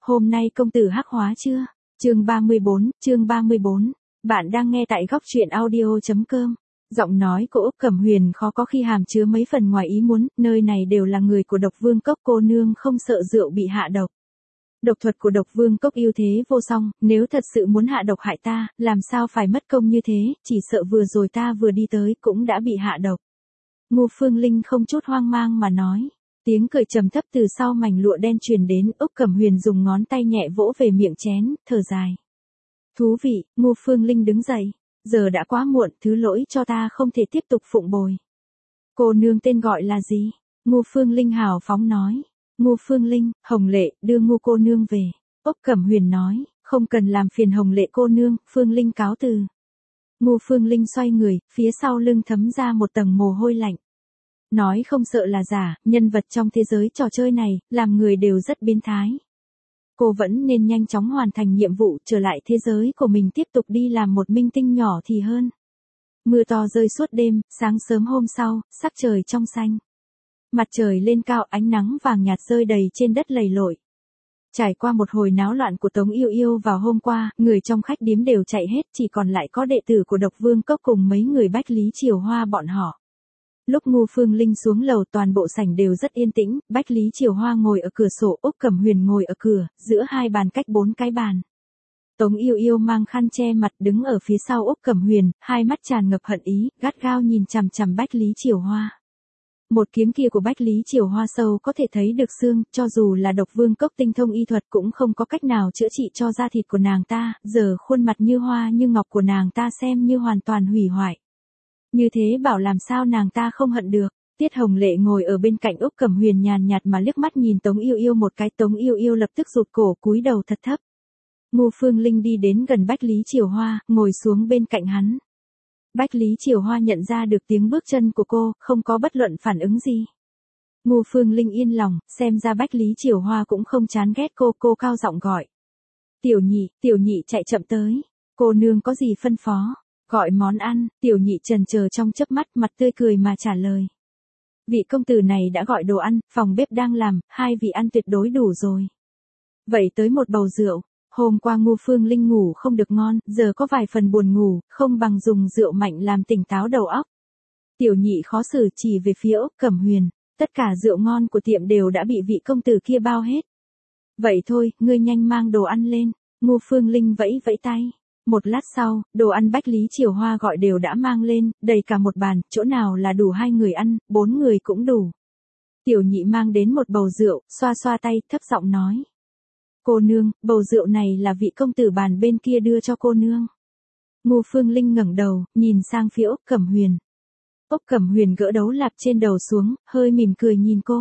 Hôm nay công tử hắc hóa chưa? Chương 34. Bạn đang nghe tại góc truyện audio.com. Giọng nói của Úc Cẩm Huyền khó có khi hàm chứa mấy phần ngoài ý muốn, nơi này đều là người của Độc Vương Cốc, cô nương không sợ rượu bị hạ độc. Độc thuật của Độc Vương Cốc ưu thế vô song, nếu thật sự muốn hạ độc hại ta, làm sao phải mất công như thế, chỉ sợ vừa rồi ta vừa đi tới cũng đã bị hạ độc. Ngô Phương Linh không chút hoang mang mà nói. Tiếng cười trầm thấp từ sau mảnh lụa đen truyền đến, Úc Cẩm Huyền dùng ngón tay nhẹ vỗ về miệng chén, thở dài. Thú vị, Ngô Phương Linh đứng dậy. Giờ đã quá muộn, thứ lỗi cho ta không thể tiếp tục phụng bồi. Cô nương tên gọi là gì? Ngô Phương Linh hào phóng nói. Ngô Phương Linh, Hồng Lệ, đưa Ngô cô nương về. Úc Cẩm Huyền nói, không cần làm phiền Hồng Lệ cô nương, Phương Linh cáo từ. Ngô Phương Linh xoay người, phía sau lưng thấm ra một tầng mồ hôi lạnh. Nói không sợ là giả, nhân vật trong thế giới trò chơi này, làm người đều rất biến thái. Cô vẫn nên nhanh chóng hoàn thành nhiệm vụ, trở lại thế giới của mình tiếp tục đi làm một minh tinh nhỏ thì hơn. Mưa to rơi suốt đêm, sáng sớm hôm sau, sắc trời trong xanh. Mặt trời lên cao, ánh nắng vàng nhạt rơi đầy trên đất lầy lội. Trải qua một hồi náo loạn của Tống Yêu Yêu vào hôm qua, người trong khách điếm đều chạy hết, chỉ còn lại có đệ tử của Độc Vương Cốc cùng mấy người Bách Lý Triều Hoa bọn họ. Lúc Ngô Phương Linh xuống lầu, toàn bộ sảnh đều rất yên tĩnh, Bách Lý Triều Hoa ngồi ở cửa sổ, Úc Cẩm Huyền ngồi ở cửa, giữa hai bàn cách 4 cái bàn. Tống Yêu Yêu mang khăn che mặt đứng ở phía sau Úc Cẩm Huyền, hai mắt tràn ngập hận ý, gắt gao nhìn chằm chằm Bách Lý Triều Hoa. Một kiếm kia của Bách Lý Triều Hoa sâu có thể thấy được xương, cho dù là Độc Vương Cốc tinh thông y thuật cũng không có cách nào chữa trị cho da thịt của nàng ta, giờ khuôn mặt như hoa như ngọc của nàng ta xem như hoàn toàn hủy hoại. Như thế bảo làm sao nàng ta không hận được. Tiết Hồng Lệ ngồi ở bên cạnh Úc Cẩm Huyền nhàn nhạt mà liếc mắt nhìn Tống Yêu Yêu một cái, Tống Yêu Yêu lập tức rụt cổ cúi đầu thật thấp. Ngô Phương Linh đi đến gần Bách Lý Triều Hoa, ngồi xuống bên cạnh hắn. Bách Lý Triều Hoa nhận ra được tiếng bước chân của cô, không có bất luận phản ứng gì. Ngô Phương Linh yên lòng, xem ra Bách Lý Triều Hoa cũng không chán ghét cô cao giọng gọi. Tiểu nhị chạy chậm tới. Cô nương có gì phân phó? Gọi món ăn, tiểu nhị chần chờ trong chớp mắt, mặt tươi cười mà trả lời. Vị công tử này đã gọi đồ ăn, phòng bếp đang làm, 2 vị ăn tuyệt đối đủ rồi. Vậy tới một bầu rượu. Hôm qua Ngô Phương Linh ngủ không được ngon, giờ có vài phần buồn ngủ, không bằng dùng rượu mạnh làm tỉnh táo đầu óc. Tiểu nhị khó xử chỉ về phía Úc Cẩm Huyền, tất cả rượu ngon của tiệm đều đã bị vị công tử kia bao hết. Vậy thôi, ngươi nhanh mang đồ ăn lên. Ngô Phương Linh vẫy vẫy tay. Một lát sau, đồ ăn Bách Lý Triều Hoa gọi đều đã mang lên, đầy cả một bàn, chỗ nào là đủ 2 người ăn, 4 người cũng đủ. Tiểu nhị mang đến một bầu rượu, xoa xoa tay, thấp giọng nói. Cô nương, bầu rượu này là vị công tử bàn bên kia đưa cho cô nương. Ngô Phương Linh ngẩng đầu, nhìn sang phía Úc Cẩm Huyền. Úc Cẩm Huyền gỡ đấu lạp trên đầu xuống, hơi mỉm cười nhìn cô.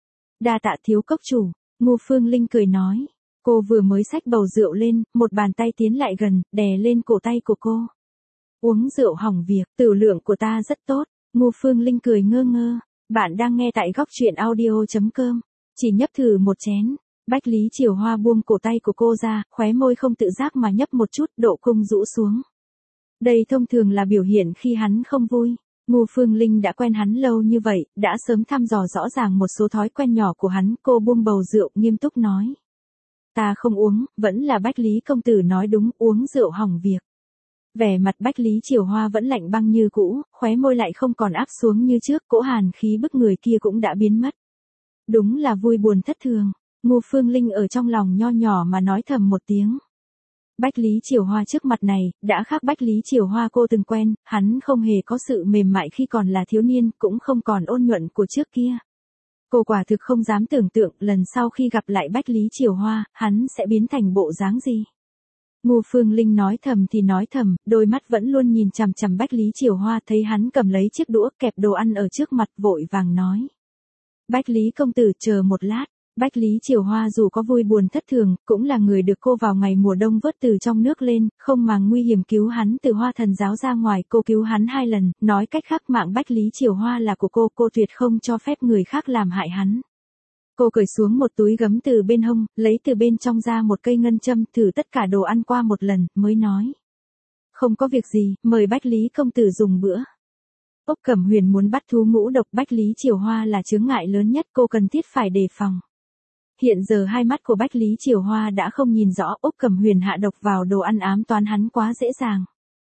Đa tạ thiếu cốc chủ, Ngô Phương Linh cười nói. Cô vừa mới xách bầu rượu lên, một bàn tay tiến lại gần, đè lên cổ tay của cô. Uống rượu hỏng việc, tử lượng của ta rất tốt. Ngô Phương Linh cười ngơ ngơ. Bạn đang nghe tại góc truyện audio.com. Chỉ nhấp thử một chén. Bách Lý Triều Hoa buông cổ tay của cô ra, khóe môi không tự giác mà nhấp một chút, độ cung rũ xuống. Đây thông thường là biểu hiện khi hắn không vui. Ngô Phương Linh đã quen hắn lâu như vậy, đã sớm thăm dò rõ ràng một số thói quen nhỏ của hắn, cô buông bầu rượu nghiêm túc nói. Ta không uống, vẫn là Bách Lý công tử nói đúng, uống rượu hỏng việc. Vẻ mặt Bách Lý Triều Hoa vẫn lạnh băng như cũ, khóe môi lại không còn áp xuống như trước, cỗ hàn khí bức người kia cũng đã biến mất. Đúng là vui buồn thất thường. Ngô Phương Linh ở trong lòng nho nhỏ mà nói thầm một tiếng. Bách Lý Triều Hoa trước mặt này, đã khác Bách Lý Triều Hoa cô từng quen, hắn không hề có sự mềm mại khi còn là thiếu niên, cũng không còn ôn nhuận của trước kia. Cô quả thực không dám tưởng tượng lần sau khi gặp lại Bách Lý Triều Hoa, hắn sẽ biến thành bộ dáng gì. Ngô Phương Linh nói thầm thì nói thầm, đôi mắt vẫn luôn nhìn chằm chằm Bách Lý Triều Hoa, thấy hắn cầm lấy chiếc đũa kẹp đồ ăn ở trước mặt, vội vàng nói. Bách Lý công tử chờ một lát. Bách Lý Triều Hoa dù có vui buồn thất thường, cũng là người được cô vào ngày mùa đông vớt từ trong nước lên, không màng nguy hiểm cứu hắn từ Hoa Thần giáo ra ngoài, cô cứu hắn 2 lần, nói cách khác mạng Bách Lý Triều Hoa là của cô tuyệt không cho phép người khác làm hại hắn. Cô cởi xuống một túi gấm từ bên hông, lấy từ bên trong ra một cây ngân châm, thử tất cả đồ ăn qua một lần, mới nói. Không có việc gì, mời Bách Lý công tử dùng bữa. Úc Cẩm Huyền muốn bắt thú ngũ độc Bách Lý Triều Hoa là chướng ngại lớn nhất, cô cần thiết phải đề phòng. Hiện giờ hai mắt của Bách Lý Chiều Hoa đã không nhìn rõ, Úc Cẩm Huyền hạ độc vào đồ ăn ám toán hắn quá dễ dàng.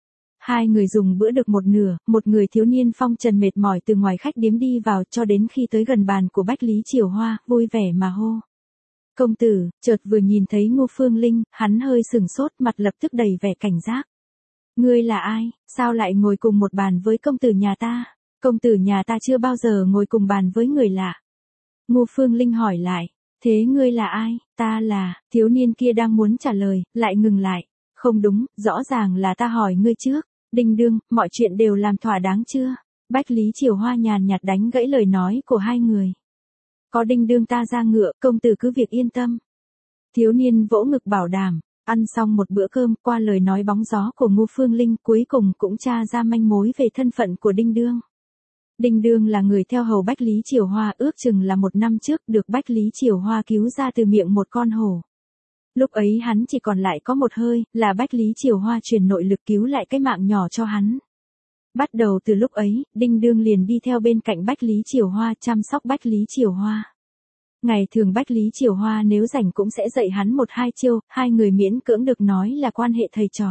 Hai người dùng bữa được một nửa, một người thiếu niên phong trần mệt mỏi từ ngoài khách điếm đi vào cho đến khi tới gần bàn của Bách Lý Chiều Hoa, vui vẻ mà hô. Công tử, chợt vừa nhìn thấy Ngô Phương Linh, hắn hơi sừng sốt, mặt lập tức đầy vẻ cảnh giác. Ngươi là ai, sao lại ngồi cùng một bàn với công tử nhà ta? Công tử nhà ta chưa bao giờ ngồi cùng bàn với người lạ. Ngô Phương Linh hỏi lại, thế ngươi là ai? Ta là, thiếu niên kia đang muốn trả lời, lại ngừng lại. Không đúng, rõ ràng là ta hỏi ngươi trước. Đinh đương, mọi chuyện đều làm thỏa đáng chưa? Bách Lý Chiều Hoa nhàn nhạt đánh gãy lời nói của hai người. Có đinh đương ta ra ngựa, công tử cứ việc yên tâm. Thiếu niên vỗ ngực bảo đảm, ăn xong một bữa cơm, qua lời nói bóng gió của Ngô Phương Linh cuối cùng cũng tra ra manh mối về thân phận của đinh đương. Đinh đương là người theo hầu Bách Lý Chiều Hoa, ước chừng là 1 năm trước được Bách Lý Chiều Hoa cứu ra từ miệng một con hổ. Lúc ấy hắn chỉ còn lại có một hơi, là Bách Lý Chiều Hoa truyền nội lực cứu lại cái mạng nhỏ cho hắn. Bắt đầu từ lúc ấy, đinh đương liền đi theo bên cạnh Bách Lý Chiều Hoa chăm sóc Bách Lý Chiều Hoa. Ngày thường Bách Lý Chiều Hoa nếu rảnh cũng sẽ dạy hắn 1-2 chiêu, hai người miễn cưỡng được nói là quan hệ thầy trò.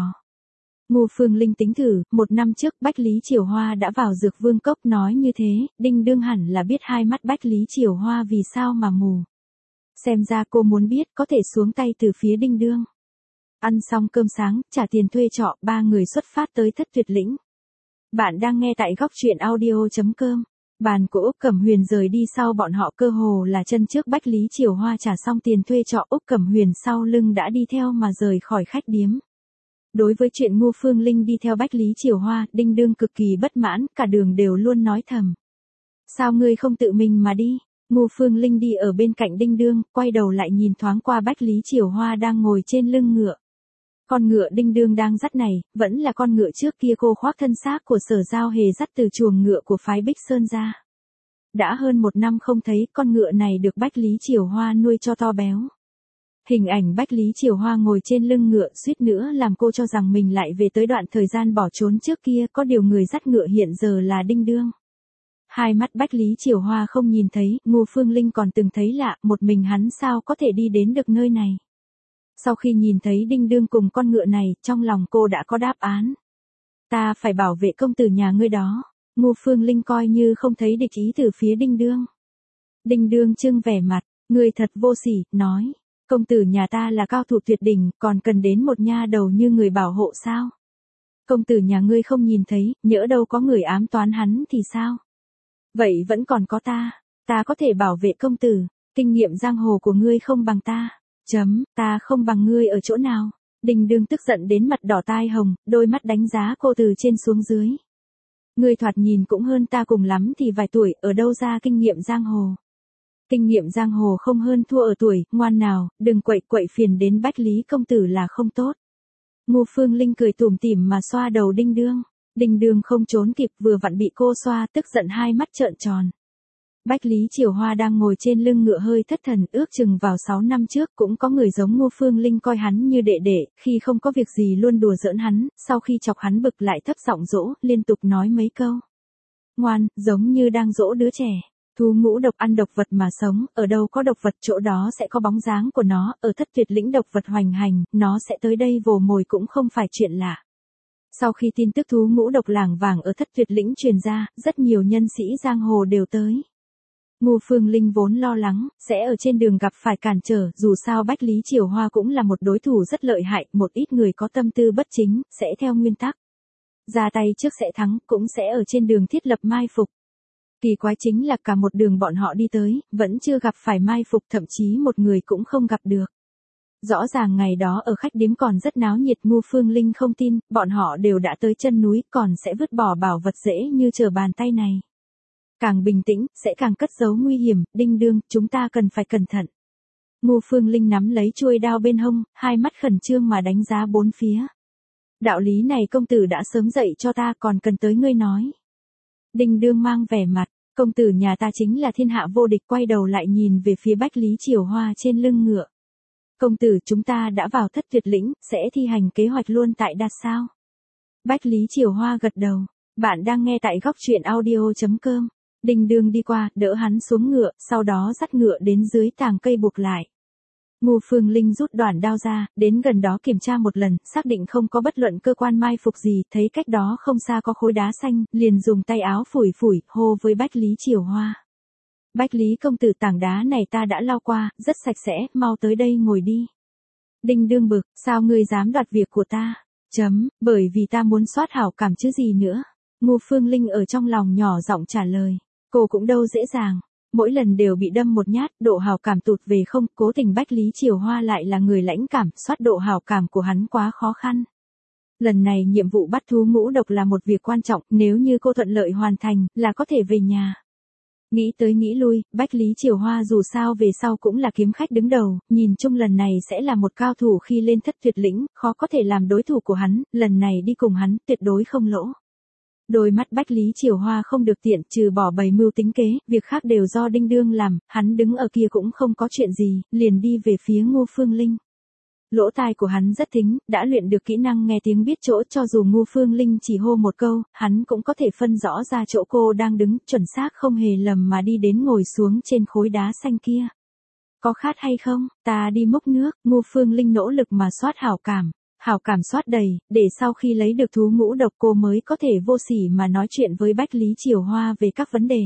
Ngô Phương Linh tính thử, 1 năm trước Bách Lý Chiều Hoa đã vào Dược Vương Cốc nói như thế, đinh đương hẳn là biết hai mắt Bách Lý Chiều Hoa vì sao mà mù. Xem ra cô muốn biết có thể xuống tay từ phía đinh đương. Ăn xong cơm sáng, trả tiền thuê trọ, ba người xuất phát tới Thất Tuyệt Lĩnh. Bạn đang nghe tại góc truyện audio.com. Bàn của Úc Cẩm Huyền rời đi sau bọn họ cơ hồ là chân trước Bách Lý Chiều Hoa trả xong tiền thuê trọ, Úc Cẩm Huyền sau lưng đã đi theo mà rời khỏi khách điếm. Đối với chuyện Ngô Phương Linh đi theo Bách Lý Chiều Hoa, đinh đương cực kỳ bất mãn, cả đường đều luôn nói thầm. Sao ngươi không tự mình mà đi? Ngô Phương Linh đi ở bên cạnh đinh đương, quay đầu lại nhìn thoáng qua Bách Lý Chiều Hoa đang ngồi trên lưng ngựa. Con ngựa đinh đương đang dắt này, vẫn là con ngựa trước kia cô khoác thân xác của Sở Giao Hề dắt từ chuồng ngựa của phái Bích Sơn ra. Đã hơn 1 năm không thấy, con ngựa này được Bách Lý Chiều Hoa nuôi cho to béo. Hình ảnh Bách Lý Chiều Hoa ngồi trên lưng ngựa suýt nữa làm cô cho rằng mình lại về tới đoạn thời gian bỏ trốn trước kia, có điều người dắt ngựa hiện giờ là đinh đương. Hai mắt Bách Lý Chiều Hoa không nhìn thấy, Ngô Phương Linh còn từng thấy lạ, một mình hắn sao có thể đi đến được nơi này. Sau khi nhìn thấy đinh đương cùng con ngựa này, trong lòng cô đã có đáp án. Ta phải bảo vệ công tử nhà ngươi đó. Ngô Phương Linh coi như không thấy địch ý từ phía đinh đương. Đinh đương trưng vẻ mặt, ngươi thật vô sỉ, nói. Công tử nhà ta là cao thủ tuyệt đỉnh, còn cần đến một nha đầu như người bảo hộ sao? Công tử nhà ngươi không nhìn thấy, nhỡ đâu có người ám toán hắn thì sao? Vậy vẫn còn có ta có thể bảo vệ công tử, kinh nghiệm giang hồ của ngươi không bằng ta. Ta không bằng ngươi ở chỗ nào? Đinh đương tức giận đến mặt đỏ tai hồng, đôi mắt đánh giá cô từ trên xuống dưới. Ngươi thoạt nhìn cũng hơn ta cùng lắm thì vài tuổi, ở đâu ra kinh nghiệm giang hồ? Kinh nghiệm giang hồ không hơn thua ở tuổi, ngoan nào, đừng quậy quậy phiền đến Bách Lý công tử là không tốt. Ngô Phương Linh cười tủm tỉm mà xoa đầu đinh đương. Đinh đương không trốn kịp, vừa vặn bị cô xoa, tức giận hai mắt trợn tròn. Bách Lý Chiều Hoa đang ngồi trên lưng ngựa hơi thất thần, ước chừng vào 6 năm trước cũng có người giống Ngô Phương Linh coi hắn như đệ đệ, khi không có việc gì luôn đùa giỡn hắn, sau khi chọc hắn bực lại thấp giọng dỗ, liên tục nói mấy câu. Ngoan, giống như đang dỗ đứa trẻ. Thú ngũ độc ăn độc vật mà sống, ở đâu có độc vật chỗ đó sẽ có bóng dáng của nó, ở Thất Tuyệt Lĩnh độc vật hoành hành, nó sẽ tới đây vồ mồi cũng không phải chuyện lạ. Sau khi tin tức thú ngũ độc làng vàng ở Thất Tuyệt Lĩnh truyền ra, rất nhiều nhân sĩ giang hồ đều tới. Ngô Phương Linh vốn lo lắng, sẽ ở trên đường gặp phải cản trở, dù sao Bách Lý Chiều Hoa cũng là một đối thủ rất lợi hại, một ít người có tâm tư bất chính, sẽ theo nguyên tắc. Ra tay trước sẽ thắng, cũng sẽ ở trên đường thiết lập mai phục. Kỳ quái chính là cả một đường bọn họ đi tới, vẫn chưa gặp phải mai phục, thậm chí một người cũng không gặp được. Rõ ràng ngày đó ở khách điếm còn rất náo nhiệt, Ngô Phương Linh không tin, bọn họ đều đã tới chân núi, còn sẽ vứt bỏ bảo vật dễ như trở bàn tay này. Càng bình tĩnh, sẽ càng cất giấu nguy hiểm, đinh đương, chúng ta cần phải cẩn thận. Ngô Phương Linh nắm lấy chuôi đao bên hông, hai mắt khẩn trương mà đánh giá bốn phía. Đạo lý này công tử đã sớm dạy cho ta, còn cần tới ngươi nói. Đinh đương mang vẻ mặt, công tử nhà ta chính là thiên hạ vô địch, quay đầu lại nhìn về phía Bách Lý Chiều Hoa trên lưng ngựa. Công tử, chúng ta đã vào Thất Tuyệt Lĩnh, sẽ thi hành kế hoạch luôn tại đạt sao? Bách Lý Chiều Hoa gật đầu. Bạn đang nghe tại góc truyện audio.com. Đinh đương đi qua, đỡ hắn xuống ngựa, sau đó dắt ngựa đến dưới tàng cây buộc lại. Ngô Phương Linh rút đoạn đao ra, đến gần đó kiểm tra một lần, xác định không có bất luận cơ quan mai phục gì, thấy cách đó không xa có khối đá xanh, liền dùng tay áo phủi phủi, hô với Bách Lý Chiểu Hoa. Bách Lý công tử, tảng đá này ta đã lau qua, rất sạch sẽ, mau tới đây ngồi đi. Đinh Đương bực, sao ngươi dám đoạt việc của ta? Bởi vì ta muốn soát hảo cảm chứ gì nữa. Ngô Phương Linh ở trong lòng nhỏ giọng trả lời, cô cũng đâu dễ dàng. Mỗi lần đều bị đâm một nhát, độ hảo cảm tụt về không, cố tình Bách Lý Chiểu Hoa lại là người lãnh cảm, soát độ hảo cảm của hắn quá khó khăn. Lần này nhiệm vụ bắt thú ngũ độc là một việc quan trọng, nếu như cô thuận lợi hoàn thành, là có thể về nhà. Nghĩ tới nghĩ lui, Bách Lý Chiểu Hoa dù sao về sau cũng là kiếm khách đứng đầu, nhìn chung lần này sẽ là một cao thủ khi lên thất tuyệt lĩnh, khó có thể làm đối thủ của hắn, lần này đi cùng hắn, tuyệt đối không lỗ. Đôi mắt Bách Lý Chiểu Hoa không được tiện, trừ bỏ bày mưu tính kế, việc khác đều do Đinh Đương làm, hắn đứng ở kia cũng không có chuyện gì, liền đi về phía Ngô Phương Linh. Lỗ tai của hắn rất thính, đã luyện được kỹ năng nghe tiếng biết chỗ, cho dù Ngô Phương Linh chỉ hô một câu, hắn cũng có thể phân rõ ra chỗ cô đang đứng, chuẩn xác không hề lầm mà đi đến ngồi xuống trên khối đá xanh kia. Có khát hay không, ta đi múc nước. Ngô Phương Linh nỗ lực mà soát hảo cảm soát đầy, để sau khi lấy được thú ngũ độc cô mới có thể vô sỉ mà nói chuyện với Bách Lý Chiểu Hoa về các vấn đề.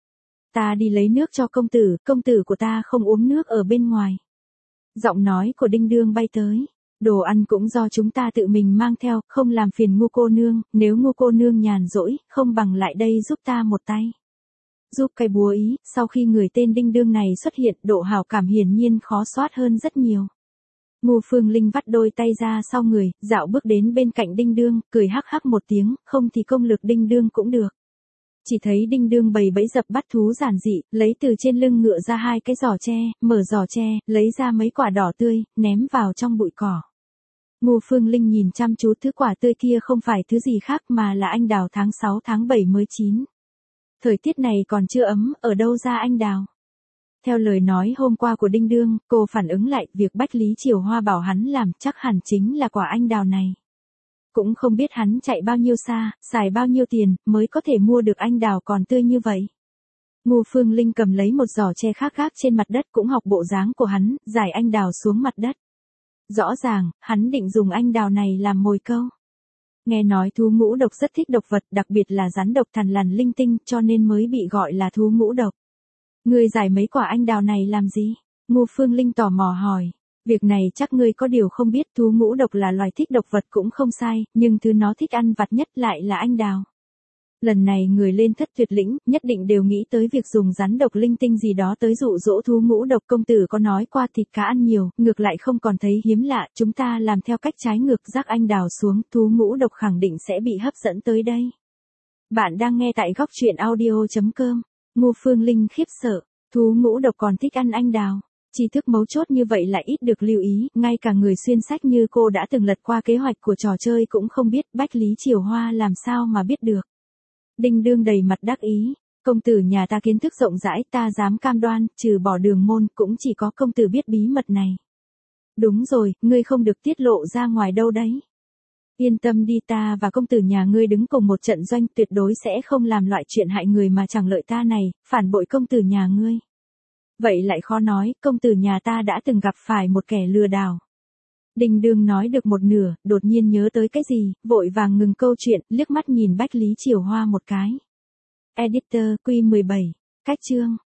Ta đi lấy nước cho công tử của ta không uống nước ở bên ngoài. Giọng nói của Đinh Đương bay tới. Đồ ăn cũng do chúng ta tự mình mang theo, không làm phiền Ngô cô nương, nếu Ngô cô nương nhàn rỗi, không bằng lại đây giúp ta một tay. Giúp cái búa ý, sau khi người tên Đinh Đương này xuất hiện, độ hảo cảm hiển nhiên khó soát hơn rất nhiều. Ngô Phương Linh vắt đôi tay ra sau người, dạo bước đến bên cạnh Đinh Đương, cười hắc hắc một tiếng, không thì công lực Đinh Đương cũng được. Chỉ thấy Đinh Đương bày bẫy dập bắt thú giản dị, lấy từ trên lưng ngựa ra hai cái giỏ tre, mở giỏ tre, lấy ra mấy quả đỏ tươi, ném vào trong bụi cỏ. Ngô Phương Linh nhìn chăm chú thứ quả tươi kia không phải thứ gì khác mà là anh đào tháng 6 tháng 7 mới chín. Thời tiết này còn chưa ấm, ở đâu ra anh đào? Theo lời nói hôm qua của Đinh Đương, cô phản ứng lại, việc Bách Lý Chiểu Hoa bảo hắn làm chắc hẳn chính là quả anh đào này. Cũng không biết hắn chạy bao nhiêu xa, xài bao nhiêu tiền, mới có thể mua được anh đào còn tươi như vậy. Ngô Phương Linh cầm lấy một giỏ tre khác gác trên mặt đất cũng học bộ dáng của hắn, giải anh đào xuống mặt đất. Rõ ràng, hắn định dùng anh đào này làm mồi câu. Nghe nói thú ngũ độc rất thích độc vật, đặc biệt là rắn độc thằn lằn linh tinh, cho nên mới bị gọi là thú ngũ độc. Ngươi giải mấy quả anh đào này làm gì? Ngô Phương Linh tò mò hỏi. Việc này chắc ngươi có điều không biết, thú ngũ độc là loài thích độc vật cũng không sai, nhưng thứ nó thích ăn vặt nhất lại là anh đào. Lần này người lên thất tuyệt lĩnh, nhất định đều nghĩ tới việc dùng rắn độc linh tinh gì đó tới dụ dỗ thú ngũ độc. Công tử có nói qua thịt cá ăn nhiều, ngược lại không còn thấy hiếm lạ, chúng ta làm theo cách trái ngược, rắc anh đào xuống, thú ngũ độc khẳng định sẽ bị hấp dẫn tới đây. Bạn đang nghe tại góc truyện audio.com. Ngô Phương Linh khiếp sợ, thú ngũ độc còn thích ăn anh đào. Tri thức mấu chốt như vậy lại ít được lưu ý, ngay cả người xuyên sách như cô đã từng lật qua kế hoạch của trò chơi cũng không biết, Bách Lý Chiểu Hoa làm sao mà biết được. Đinh Đương đầy mặt đắc ý, công tử nhà ta kiến thức rộng rãi, ta dám cam đoan, trừ bỏ Đường Môn, cũng chỉ có công tử biết bí mật này. Đúng rồi, ngươi không được tiết lộ ra ngoài đâu đấy. Yên tâm đi, ta và công tử nhà ngươi đứng cùng một trận doanh, tuyệt đối sẽ không làm loại chuyện hại người mà chẳng lợi ta này, phản bội công tử nhà ngươi. Vậy lại khó nói, công tử nhà ta đã từng gặp phải một kẻ lừa đảo. Đinh Đương nói được một nửa, đột nhiên nhớ tới cái gì, vội vàng ngừng câu chuyện, liếc mắt nhìn Bách Lý Chiểu Hoa một cái. Editor, Q17, cách chương.